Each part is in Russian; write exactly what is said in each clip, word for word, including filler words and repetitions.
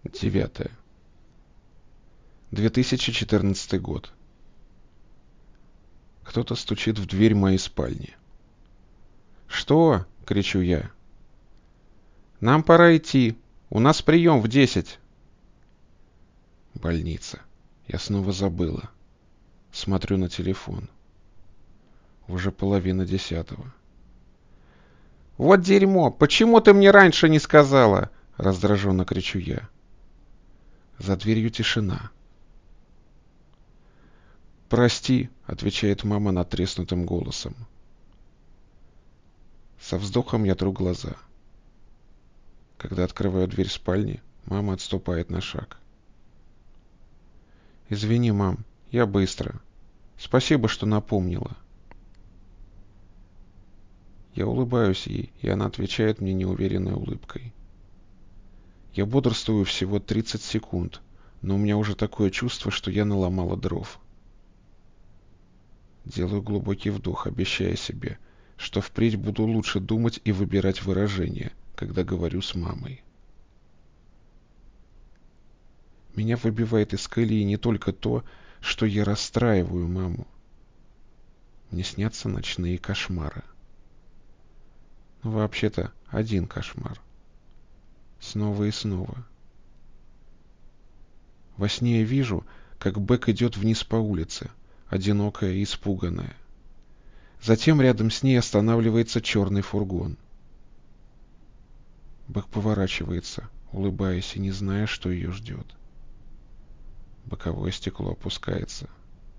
Девятое. две тысячи четырнадцатый год. Кто-то стучит в дверь моей спальни. «Что?» — кричу я. «Нам пора идти. У нас прием в десять». Больница. Я снова забыла. Смотрю на телефон. Уже половина десятого. «Вот дерьмо! Почему ты мне раньше не сказала?» — раздраженно кричу я. За дверью тишина. «Прости», — отвечает мама надтреснутым голосом. Со вздохом я тру глаза. Когда открываю дверь спальни, мама отступает на шаг. «Извини, мам, я быстро. Спасибо, что напомнила». Я улыбаюсь ей, и она отвечает мне неуверенной улыбкой. Я бодрствую всего тридцать секунд, но у меня уже такое чувство, что я наломала дров. Делаю глубокий вдох, обещая себе, что впредь буду лучше думать и выбирать выражения, когда говорю с мамой. Меня выбивает из колеи не только то, что я расстраиваю маму. Мне снятся ночные кошмары. Но вообще-то один кошмар. Снова и снова. Во сне я вижу, как Бек идет вниз по улице, одинокая и испуганная. Затем рядом с ней останавливается черный фургон. Бек поворачивается, улыбаясь и не зная, что ее ждет. Боковое стекло опускается.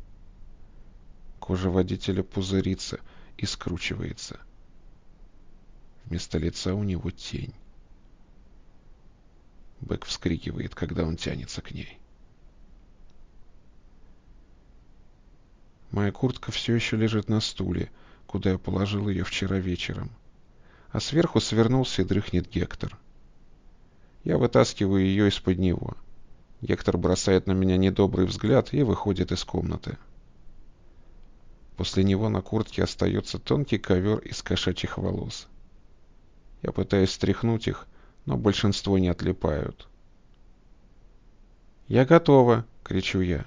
Кожа водителя пузырится и скручивается. Вместо лица у него тень. Бек вскрикивает, когда он тянется к ней. Моя куртка все еще лежит на стуле, куда я положил ее вчера вечером. А сверху свернулся и дрыхнет Гектор. Я вытаскиваю ее из-под него. Гектор бросает на меня недобрый взгляд и выходит из комнаты. После него на куртке остается тонкий ковер из кошачьих волос. Я пытаюсь стряхнуть их, но большинство не отлипают. «Я готова!» — кричу я.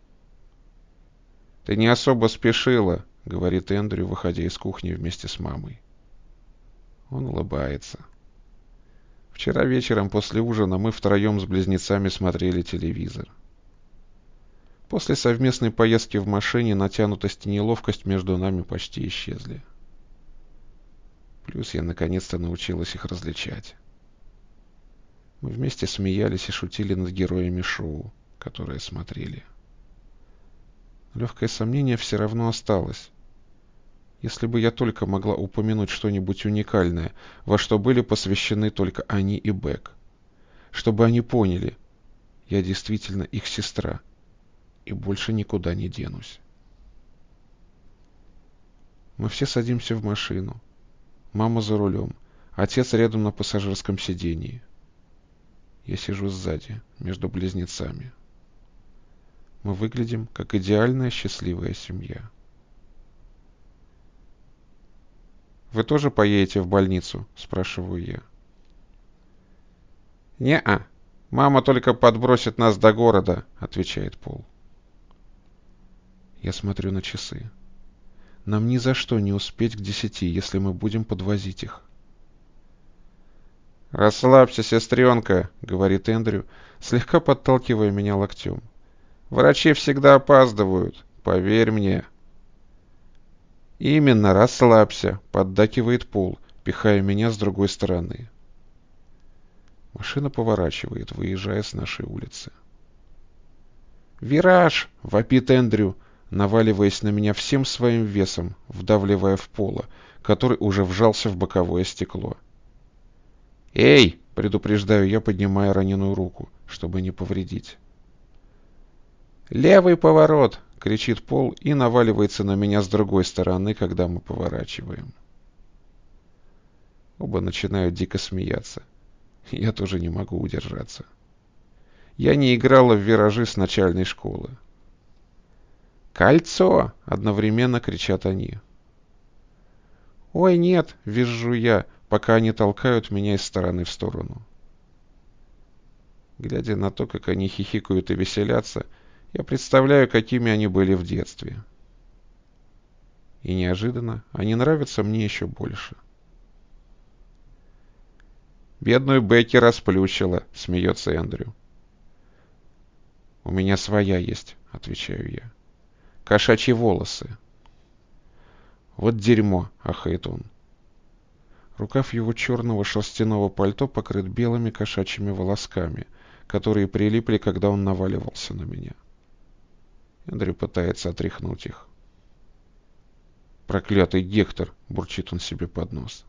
«Ты не особо спешила», — говорит Эндрю, выходя из кухни вместе с мамой. Он улыбается. Вчера вечером после ужина мы втроем с близнецами смотрели телевизор. После совместной поездки в машине натянутость и неловкость между нами почти исчезли. Плюс я наконец-то научилась их различать. Мы вместе смеялись и шутили над героями шоу, которые смотрели. Легкое сомнение все равно осталось. Если бы я только могла упомянуть что-нибудь уникальное, во что были посвящены только они и Бек. Чтобы они поняли, я действительно их сестра, и больше никуда не денусь. Мы все садимся в машину. Мама за рулем, отец рядом на пассажирском сидении. Я сижу сзади, между близнецами. Мы выглядим, как идеальная счастливая семья. «Вы тоже поедете в больницу?» — спрашиваю я. «Не-а. Мама только подбросит нас до города», — отвечает Пол. Я смотрю на часы. Нам ни за что не успеть к десяти, если мы будем подвозить их. «Расслабься, сестренка», — говорит Эндрю, слегка подталкивая меня локтем. «Врачи всегда опаздывают, поверь мне». «Именно, расслабься», — поддакивает Пол, пихая меня с другой стороны. Машина поворачивает, выезжая с нашей улицы. «Вираж!» — вопит Эндрю, наваливаясь на меня всем своим весом, вдавливая в Пола, который уже вжался в боковое стекло. «Эй!» — предупреждаю я, поднимая раненую руку, чтобы не повредить. «Левый поворот!» — кричит Пол и наваливается на меня с другой стороны, когда мы поворачиваем. Оба начинают дико смеяться. Я тоже не могу удержаться. Я не играла в виражи с начальной школы. «Кольцо!» — одновременно кричат они. «Ой, нет!» — визжу я, пока они толкают меня из стороны в сторону. Глядя на то, как они хихикают и веселятся, я представляю, какими они были в детстве. И неожиданно они нравятся мне еще больше. «Бедную Бекки расплющила», — смеется Эндрю. «У меня своя есть», — отвечаю я. «Кошачьи волосы». «Вот дерьмо», — ахает он. Рукав его черного шерстяного пальто покрыт белыми кошачьими волосками, которые прилипли, когда он наваливался на меня. Эндрю пытается отряхнуть их. «Проклятый Гектор!» — бурчит он себе под нос.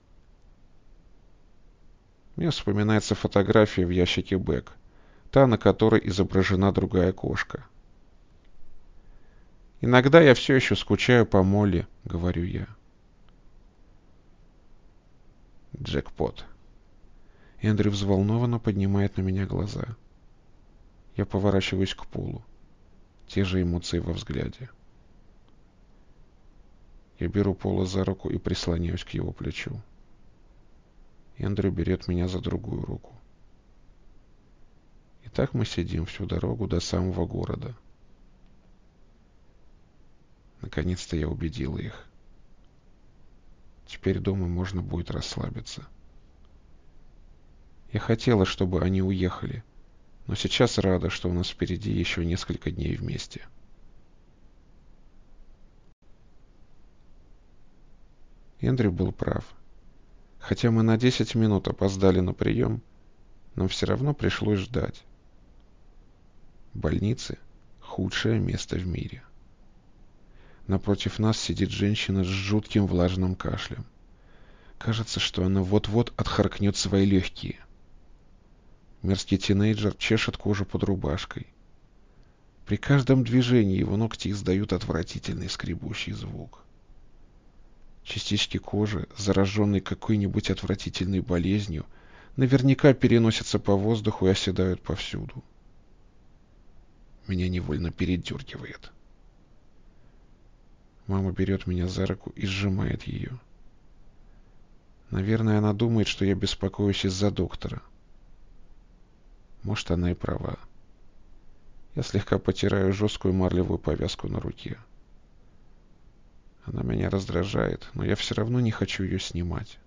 Мне вспоминается фотография в ящике Бэк, та, на которой изображена другая кошка. «Иногда я все еще скучаю по Молли», — говорю я. Джекпот. Эндрю взволнованно поднимает на меня глаза. Я поворачиваюсь к полу. Те же эмоции во взгляде. Я беру Пола за руку и прислоняюсь к его плечу. Эндрю берет меня за другую руку. И так мы сидим всю дорогу до самого города. Наконец-то я убедила их. Теперь дома можно будет расслабиться. Я хотела, чтобы они уехали, но сейчас рада, что у нас впереди еще несколько дней вместе. Эндрю был прав. Хотя мы на десять минут опоздали на прием, нам все равно пришлось ждать. Больницы — худшее место в мире. Напротив нас сидит женщина с жутким влажным кашлем. Кажется, что она вот-вот отхаркнет свои легкие. Мерзкий тинейджер чешет кожу под рубашкой. При каждом движении его ногти издают отвратительный скребущий звук. Частички кожи, зараженные какой-нибудь отвратительной болезнью, наверняка переносятся по воздуху и оседают повсюду. Меня невольно передергивает. Мама берет меня за руку и сжимает ее. Наверное, она думает, что я беспокоюсь из-за доктора. Может, она и права. Я слегка потираю жесткую марлевую повязку на руке. Она меня раздражает, но я все равно не хочу ее снимать.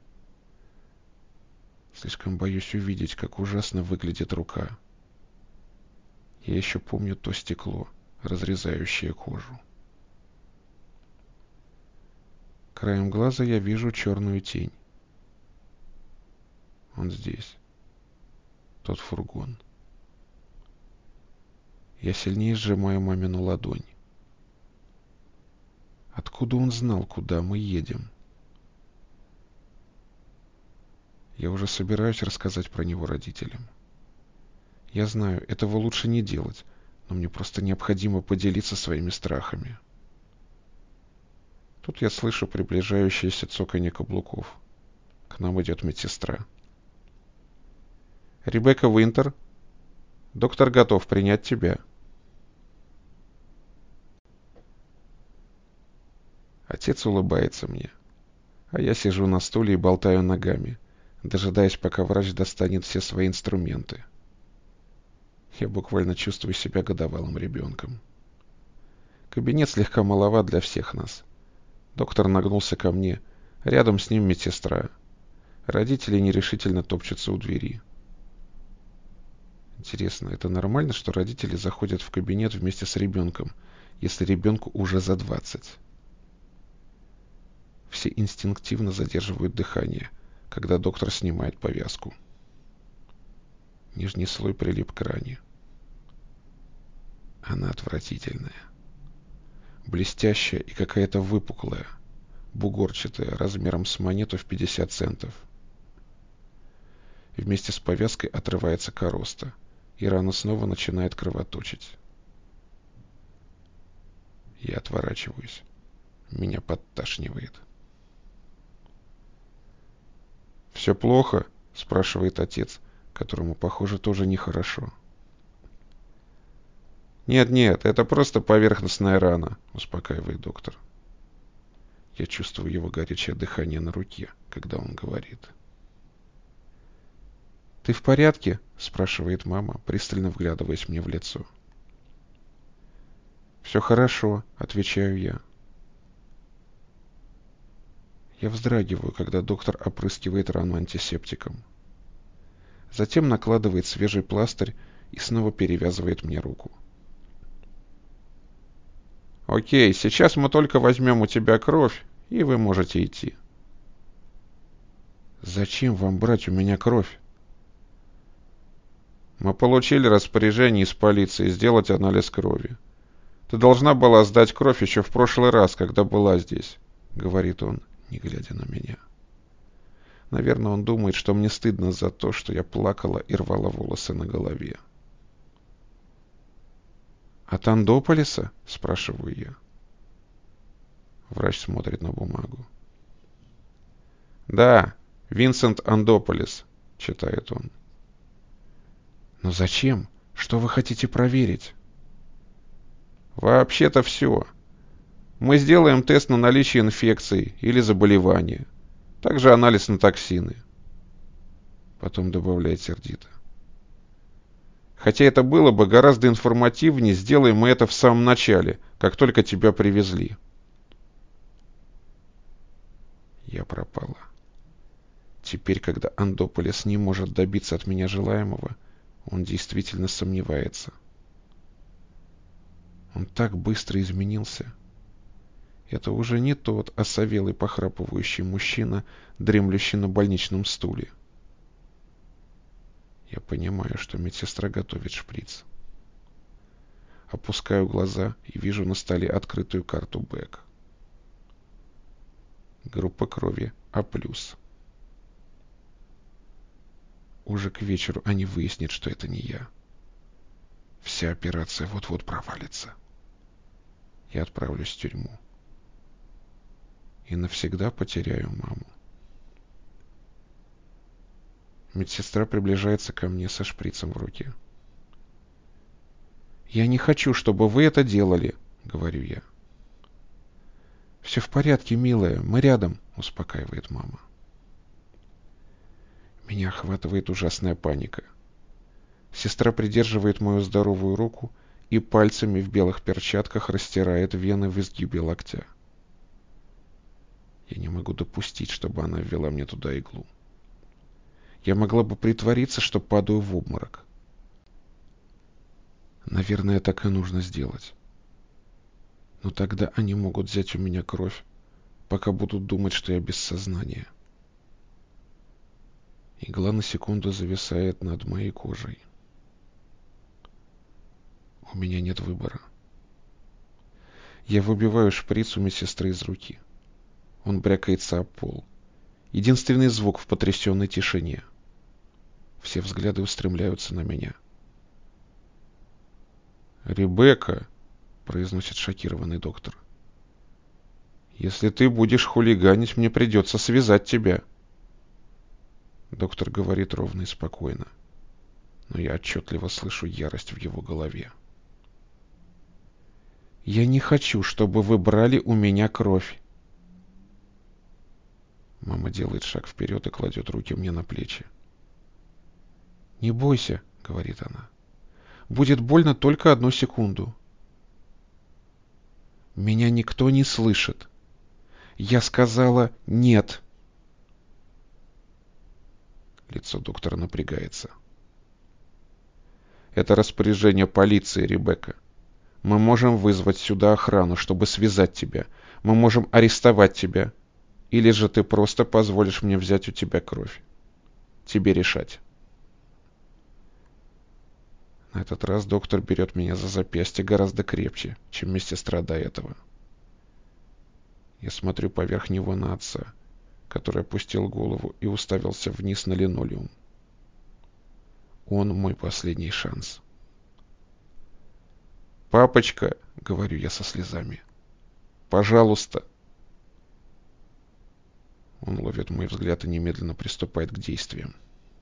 Слишком боюсь увидеть, как ужасно выглядит рука. Я еще помню то стекло, разрезающее кожу. Краем глаза я вижу черную тень. Он здесь. Тот фургон. Я сильнее сжимаю мамину ладонь. Откуда он знал, куда мы едем? Я уже собираюсь рассказать про него родителям. Я знаю, этого лучше не делать, но мне просто необходимо поделиться своими страхами. Тут я слышу приближающееся цоканье каблуков. К нам идет медсестра. «Ребекка Уинтер, доктор готов принять тебя». Отец улыбается мне, а я сижу на стуле и болтаю ногами, дожидаясь, пока врач достанет все свои инструменты. Я буквально чувствую себя годовалым ребенком. Кабинет слегка маловат для всех нас. Доктор нагнулся ко мне, рядом с ним медсестра. Родители нерешительно топчутся у двери. Интересно, это нормально, что родители заходят в кабинет вместе с ребенком, если ребенку уже за двадцать? Все инстинктивно задерживают дыхание, когда доктор снимает повязку. Нижний слой прилип к ране. Она отвратительная. Блестящая и какая-то выпуклая, бугорчатая, размером с монету в пятьдесят центов. Вместе с повязкой отрывается короста, и рана снова начинает кровоточить. Я отворачиваюсь. Меня подташнивает. «Все плохо?» — спрашивает отец, которому, похоже, тоже нехорошо. «Нет-нет, это просто поверхностная рана», — успокаивает доктор. Я чувствую его горячее дыхание на руке, когда он говорит. «Ты в порядке?» — спрашивает мама, пристально вглядываясь мне в лицо. Все хорошо, отвечаю я. Я вздрагиваю, когда доктор опрыскивает рану антисептиком. Затем накладывает свежий пластырь и снова перевязывает мне руку. Окей, сейчас мы только возьмем у тебя кровь, и вы можете идти. Зачем вам брать у меня кровь? Мы получили распоряжение из полиции сделать анализ крови. Ты должна была сдать кровь еще в прошлый раз, когда была здесь, говорит он, не глядя на меня. Наверное, он думает, что мне стыдно за то, что я плакала и рвала волосы на голове. «От Андополиса?» – спрашиваю я. Врач смотрит на бумагу. «Да, Винсент Андополис», – читает он. «Но зачем? Что вы хотите проверить?» «Вообще-то все. Мы сделаем тест на наличие инфекции или заболевания. Также анализ на токсины». Потом добавляет сердито. «Хотя это было бы гораздо информативнее, сделаем мы это в самом начале, как только тебя привезли». Я пропала. Теперь, когда Андополис не может добиться от меня желаемого, он действительно сомневается. Он так быстро изменился. Это уже не тот осовелый похрапывающий мужчина, дремлющий на больничном стуле. Я понимаю, что медсестра готовит шприц. Опускаю глаза и вижу на столе открытую карту Бэк. Группа крови А+. Уже к вечеру они выяснят, что это не я. Вся операция вот-вот провалится. Я отправлюсь в тюрьму. И навсегда потеряю маму. Медсестра приближается ко мне со шприцем в руке. «Я не хочу, чтобы вы это делали», — говорю я. «Все в порядке, милая, мы рядом», — успокаивает мама. Меня охватывает ужасная паника. Сестра придерживает мою здоровую руку и пальцами в белых перчатках растирает вены в изгибе локтя. Я не могу допустить, чтобы она ввела мне туда иглу. Я могла бы притвориться, что падаю в обморок. Наверное, так и нужно сделать. Но тогда они могут взять у меня кровь, пока будут думать, что я без сознания. Игла на секунду зависает над моей кожей. У меня нет выбора. Я выбиваю шприц у медсестры из руки. Он брякается об пол. Единственный звук в потрясенной тишине. Все взгляды устремляются на меня. «Ребекка», — произносит шокированный доктор, — «если ты будешь хулиганить, мне придется связать тебя». Доктор говорит ровно и спокойно, но я отчетливо слышу ярость в его голове. «Я не хочу, чтобы вы брали у меня кровь». Мама делает шаг вперед и кладет руки мне на плечи. «Не бойся», — говорит она. «Будет больно только одну секунду». «Меня никто не слышит. Я сказала «нет». Лицо доктора напрягается. «Это распоряжение полиции, Ребекка. Мы можем вызвать сюда охрану, чтобы связать тебя. Мы можем арестовать тебя. Или же ты просто позволишь мне взять у тебя кровь. Тебе решать». На этот раз доктор берет меня за запястье гораздо крепче, чем медсестра до этого. Я смотрю поверх него на отца, который опустил голову и уставился вниз на линолеум. Он мой последний шанс. «Папочка», — говорю я со слезами, — «пожалуйста». Он ловит мой взгляд и немедленно приступает к действиям.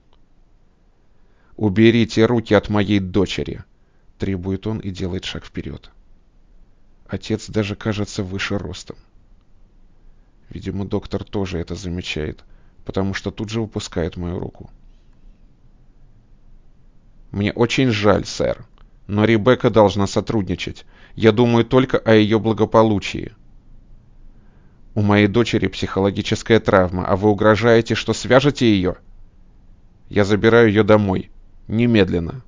«Уберите руки от моей дочери!» — требует он и делает шаг вперед. Отец даже кажется выше ростом. Видимо, доктор тоже это замечает, потому что тут же выпускает мою руку. Мне очень жаль, сэр, но Ребекка должна сотрудничать. Я думаю только о ее благополучии. У моей дочери психологическая травма, а вы угрожаете, что свяжете ее? Я забираю ее домой. Немедленно.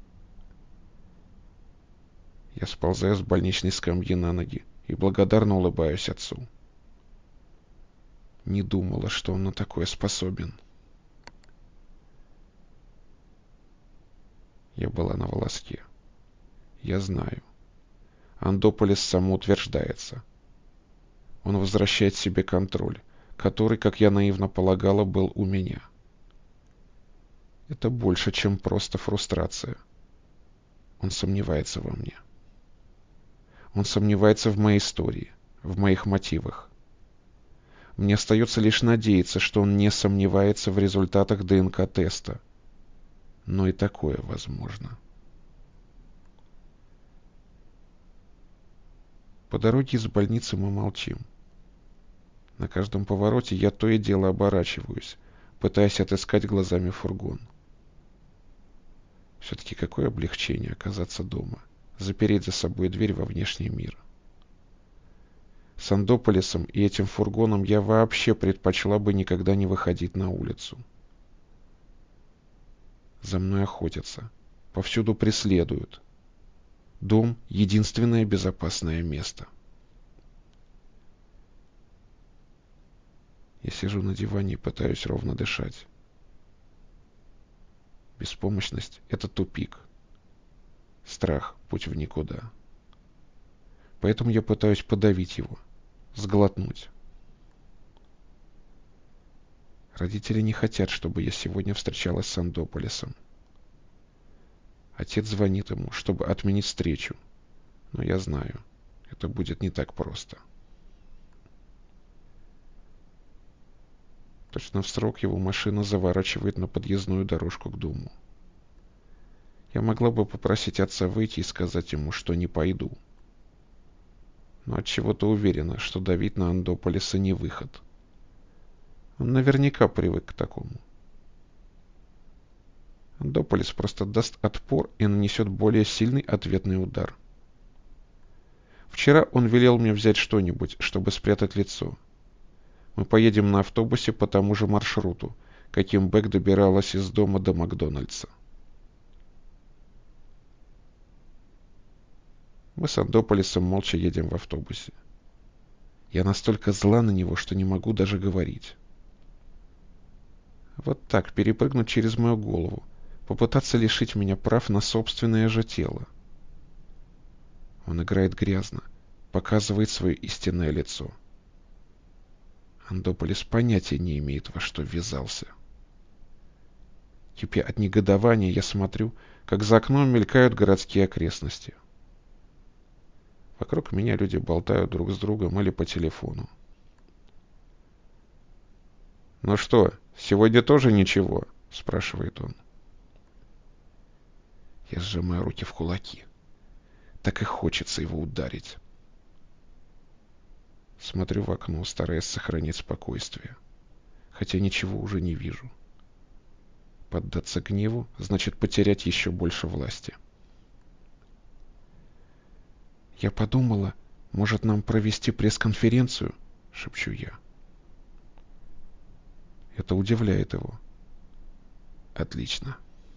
Я сползаю с больничной скамьи на ноги и благодарно улыбаюсь отцу. Не думала, что он на такое способен. Я была на волоске. Я знаю. Андополис самоутверждается. Он возвращает себе контроль, который, как я наивно полагала, был у меня. Это больше, чем просто фрустрация. Он сомневается во мне. Он сомневается в моей истории, в моих мотивах. Мне остается лишь надеяться, что он не сомневается в результатах ДНК-теста. Но и такое возможно. По дороге из больницы мы молчим. На каждом повороте я то и дело оборачиваюсь, пытаясь отыскать глазами фургон. Все-таки какое облегчение оказаться дома, запереть за собой дверь во внешний мир. С Андополисом и этим фургоном я вообще предпочла бы никогда не выходить на улицу. За мной охотятся, повсюду преследуют. Дом — единственное безопасное место. Я сижу на диване и пытаюсь ровно дышать. Беспомощность — это тупик. Страх — путь в никуда. Поэтому я пытаюсь подавить его, сглотнуть. Родители не хотят, чтобы я сегодня встречалась с Андополисом. Отец звонит ему, чтобы отменить встречу. Но я знаю, это будет не так просто. Точно в срок его машина заворачивает на подъездную дорожку к дому. Я могла бы попросить отца выйти и сказать ему, что не пойду. Но отчего-то уверена, что давить на Андополиса не выход. Он наверняка привык к такому. Андополис просто даст отпор и нанесет более сильный ответный удар. Вчера он велел мне взять что-нибудь, чтобы спрятать лицо. Мы поедем на автобусе по тому же маршруту, каким Бек добиралась из дома до Макдональдса. Мы с Андополисом молча едем в автобусе. Я настолько зла на него, что не могу даже говорить. Вот так перепрыгнуть через мою голову, попытаться лишить меня прав на собственное же тело. Он играет грязно, показывает свое истинное лицо. Андополис понятия не имеет, во что ввязался. Кипя от негодования, я смотрю, как за окном мелькают городские окрестности. Вокруг меня люди болтают друг с другом или по телефону. «Ну что, сегодня тоже ничего?» — спрашивает он. Я сжимаю руки в кулаки. Так и хочется его ударить. Смотрю в окно, стараясь сохранить спокойствие, хотя ничего уже не вижу. Поддаться гневу значит потерять еще больше власти. «Я подумала, может, нам провести пресс-конференцию?» — шепчу я. Это удивляет его. Отлично.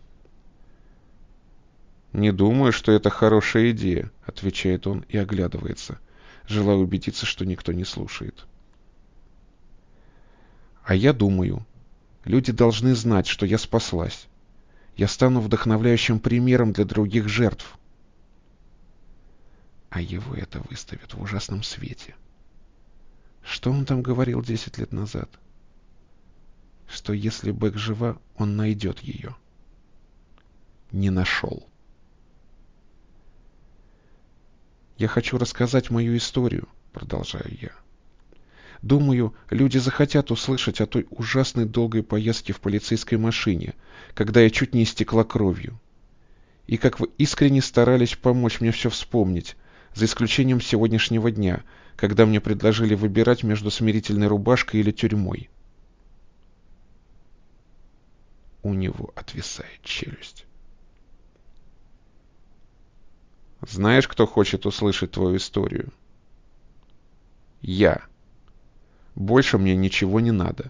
«Не думаю, что это хорошая идея», — отвечает он и оглядывается, желая убедиться, что никто не слушает. «А я думаю, люди должны знать, что я спаслась. Я стану вдохновляющим примером для других жертв». А его это выставит в ужасном свете. Что он там говорил десять лет назад? Что если Бек жива, он найдет ее. Не нашел. «Я хочу рассказать мою историю», — продолжаю я. «Думаю, люди захотят услышать о той ужасной долгой поездке в полицейской машине, когда я чуть не истекла кровью. И как вы искренне старались помочь мне все вспомнить, за исключением сегодняшнего дня, когда мне предложили выбирать между смирительной рубашкой или тюрьмой». У него отвисает челюсть. Знаешь, кто хочет услышать твою историю? Я. Больше мне ничего не надо.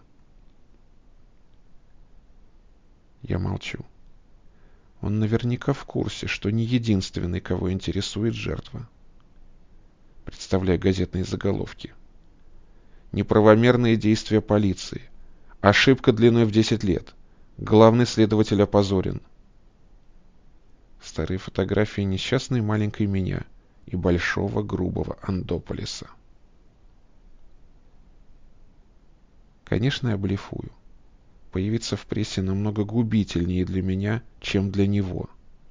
Я молчу. Он наверняка в курсе, что не единственный, кого интересует жертва. Представляю газетные заголовки. Неправомерные действия полиции. Ошибка длиной в десять лет. Главный следователь опозорен. Старые фотографии несчастной маленькой меня и большого грубого Андополиса. Конечно, я блефую. Появиться в прессе намного губительнее для меня, чем для него.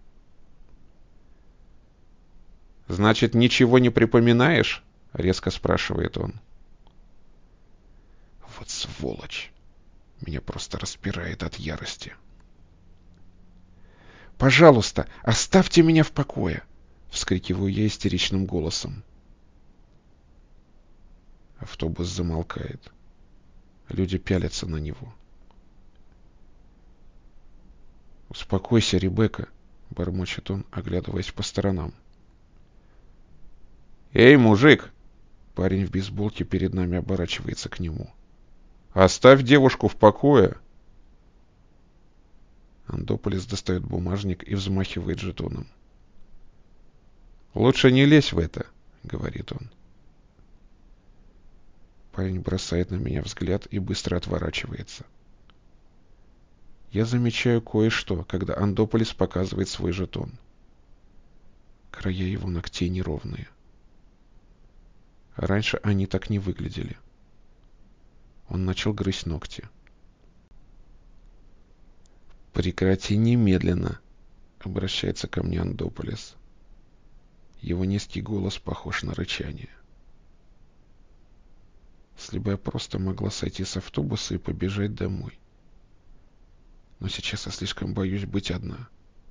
«Значит, ничего не припоминаешь?» — резко спрашивает он. Вот сволочь! Меня просто распирает от ярости. «Пожалуйста, оставьте меня в покое!» — вскрикиваю я истеричным голосом. Автобус замолкает. Люди пялятся на него. «Успокойся, Ребекка!» — бормочет он, оглядываясь по сторонам. «Эй, мужик!» — парень в бейсболке перед нами оборачивается к нему. «Оставь девушку в покое!» Андополис достает бумажник и взмахивает жетоном. «Лучше не лезь в это!» — говорит он. Парень бросает на меня взгляд и быстро отворачивается. Я замечаю кое-что, когда Андополис показывает свой жетон. Края его ногтей неровные. Раньше они так не выглядели. Он начал грызть ногти. «Прекрати немедленно!» — обращается ко мне Андополис. Его низкий голос похож на рычание. Если бы я просто могла сойти с автобуса и побежать домой. Но сейчас я слишком боюсь быть одна.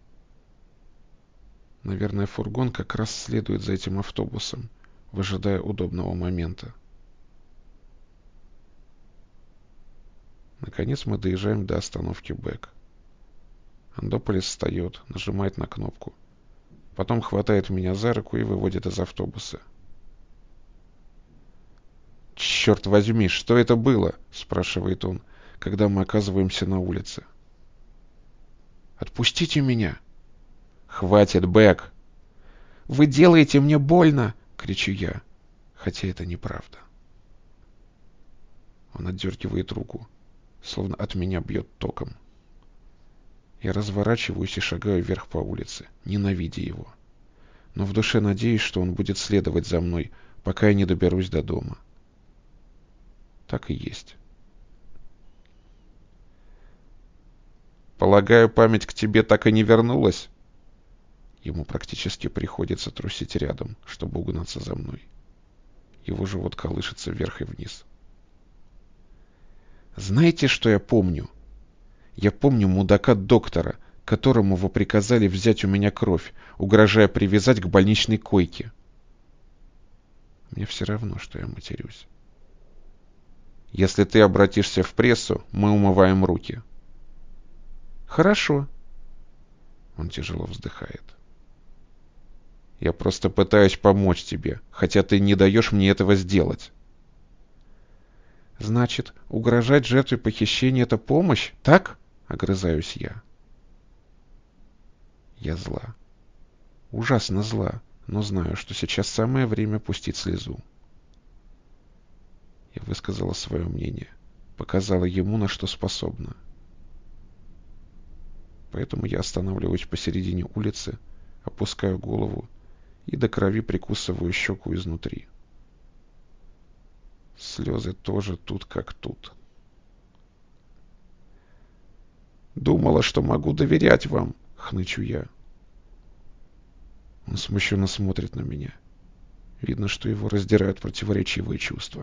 Наверное, фургон как раз следует за этим автобусом, выжидая удобного момента. Наконец мы доезжаем до остановки Бэк. Андополис встает, нажимает на кнопку. Потом хватает меня за руку и выводит из автобуса. «Черт возьми, что это было?» — спрашивает он, когда мы оказываемся на улице. «Отпустите меня!» «Хватит, Бэк!» «Вы делаете мне больно!» — кричу я, хотя это неправда. Он отдергивает руку, словно от меня бьет током. Я разворачиваюсь и шагаю вверх по улице, ненавидя его. Но в душе надеюсь, что он будет следовать за мной, пока я не доберусь до дома. Так и есть. «Полагаю, память к тебе так и не вернулась?» Ему практически приходится трусить рядом, чтобы угнаться за мной. Его живот колышется вверх и вниз. «Знаете, что я помню? Я помню мудака-доктора, которому вы приказали взять у меня кровь, угрожая привязать к больничной койке. Мне все равно, что я матерюсь. Если ты обратишься в прессу, мы умываем руки». «Хорошо». Он тяжело вздыхает. «Я просто пытаюсь помочь тебе, хотя ты не даешь мне этого сделать». «Значит, угрожать жертве похищения — это помощь, так?» — огрызаюсь я. Я зла. Ужасно зла, но знаю, что сейчас самое время пустить слезу. Я высказала свое мнение, показала ему, на что способна. Поэтому я останавливаюсь посередине улицы, опускаю голову и до крови прикусываю щеку изнутри. Слезы тоже тут как тут. «Думала, что могу доверять вам», — хнычу я. Он смущенно смотрит на меня. Видно, что его раздирают противоречивые чувства.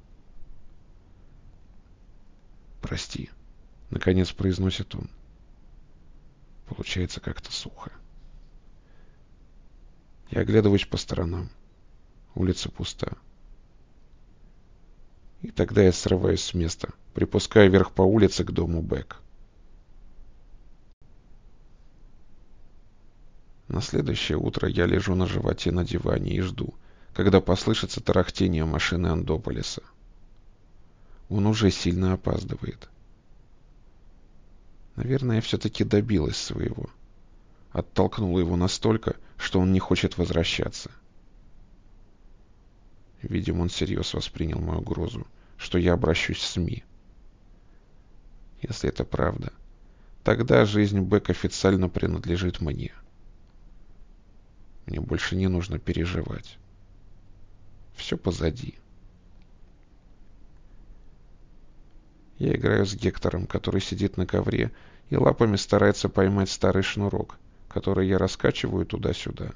«Прости», — наконец произносит он. Получается как-то сухо. Я оглядываюсь по сторонам. Улица пуста. И тогда я срываюсь с места, припускаю вверх по улице к дому Бэк. На следующее утро я лежу на животе на диване и жду, когда послышится тарахтение машины Андополиса. Он уже сильно опаздывает. Наверное, я все-таки добилась своего. Оттолкнула его настолько, что он не хочет возвращаться. Видимо, он всерьез воспринял мою угрозу, что я обращусь в СМИ. Если это правда, тогда жизнь Бек официально принадлежит мне. Мне больше не нужно переживать. Все позади. Я играю с Гектором, который сидит на ковре и лапами старается поймать старый шнурок, который я раскачиваю туда-сюда.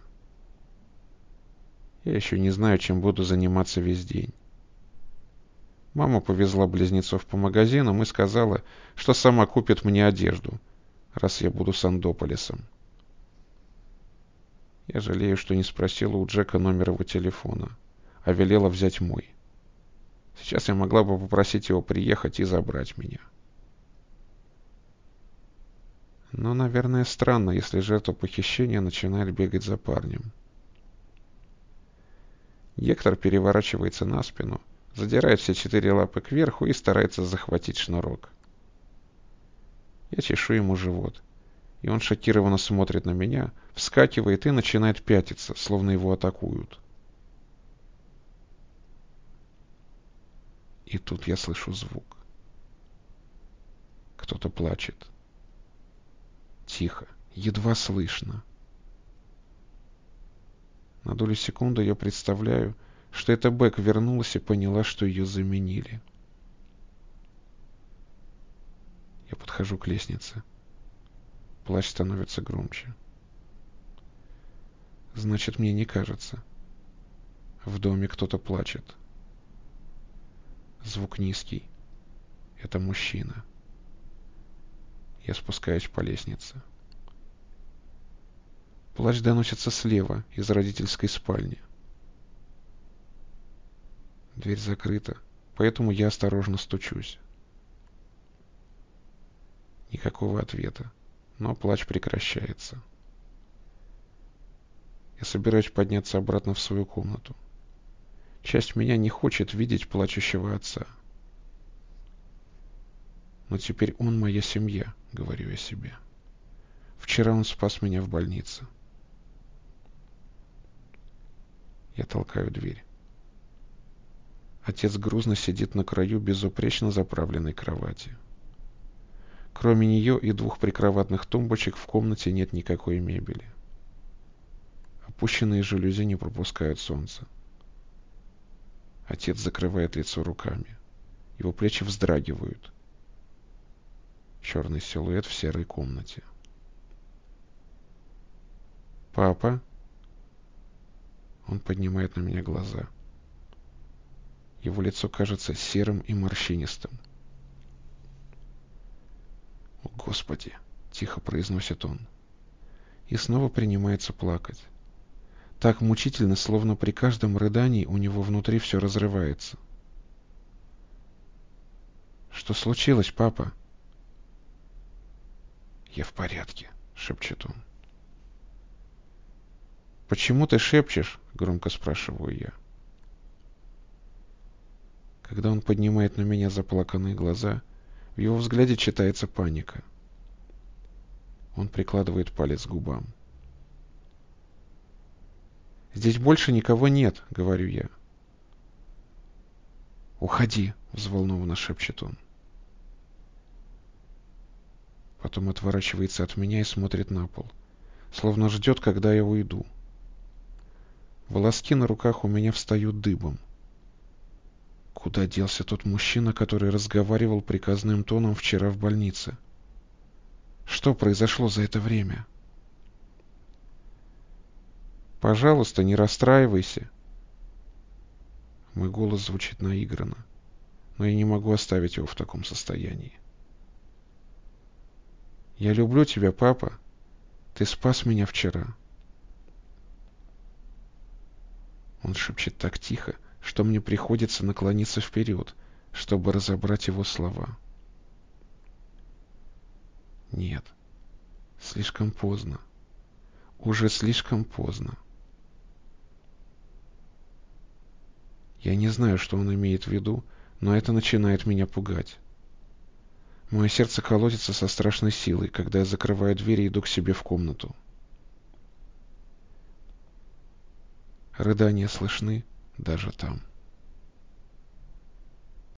Я еще не знаю, чем буду заниматься весь день. Мама повезла близнецов по магазинам и сказала, что сама купит мне одежду, раз я буду с Андополисом. Я жалею, что не спросила у Джека номер его телефона, а велела взять мой. Сейчас я могла бы попросить его приехать и забрать меня. Но, наверное, странно, если жертва похищения начинает бегать за парнем. Гектор переворачивается на спину, задирает все четыре лапы кверху и старается захватить шнурок. Я чешу ему живот, и он шокированно смотрит на меня, вскакивает и начинает пятиться, словно его атакуют. И тут я слышу звук. Кто-то плачет. Тихо, едва слышно. На долю секунды я представляю, что эта Бек вернулась и поняла, что ее заменили. Я подхожу к лестнице. Плач становится громче. Значит, мне не кажется. В доме кто-то плачет. Звук низкий. Это мужчина. Я спускаюсь по лестнице. Плач доносится слева, из родительской спальни. Дверь закрыта, поэтому я осторожно стучусь. Никакого ответа, но плач прекращается. Я собираюсь подняться обратно в свою комнату. Часть меня не хочет видеть плачущего отца. Но теперь он моя семья, говорю я себе. Вчера он спас меня в больнице. Я толкаю дверь. Отец грузно сидит на краю безупречно заправленной кровати. Кроме нее и двух прикроватных тумбочек в комнате нет никакой мебели. Опущенные жалюзи не пропускают солнца. Отец закрывает лицо руками. Его плечи вздрагивают. Черный силуэт в серой комнате. «Папа?» Он поднимает на меня глаза. Его лицо кажется серым и морщинистым. «О, Господи!» — тихо произносит он. И снова принимается плакать. Так мучительно, словно при каждом рыдании у него внутри все разрывается. «Что случилось, папа?» «Я в порядке», — шепчет он. «Почему ты шепчешь?» — громко спрашиваю я. Когда он поднимает на меня заплаканные глаза, в его взгляде читается паника. Он прикладывает палец к губам. «Здесь больше никого нет», — говорю я. «Уходи», — взволнованно шепчет он. Потом отворачивается от меня и смотрит на пол, словно ждет, когда я уйду. Волоски на руках у меня встают дыбом. Куда делся тот мужчина, который разговаривал приказным тоном вчера в больнице? Что произошло за это время? «Пожалуйста, не расстраивайся». Мой голос звучит наигранно, но я не могу оставить его в таком состоянии. «Я люблю тебя, папа. Ты спас меня вчера». Он шепчет так тихо, что мне приходится наклониться вперед, чтобы разобрать его слова. Нет, слишком поздно. Уже слишком поздно. Я не знаю, что он имеет в виду, но это начинает меня пугать. Мое сердце колотится со страшной силой, когда я закрываю дверь и иду к себе в комнату. Рыдания слышны даже там.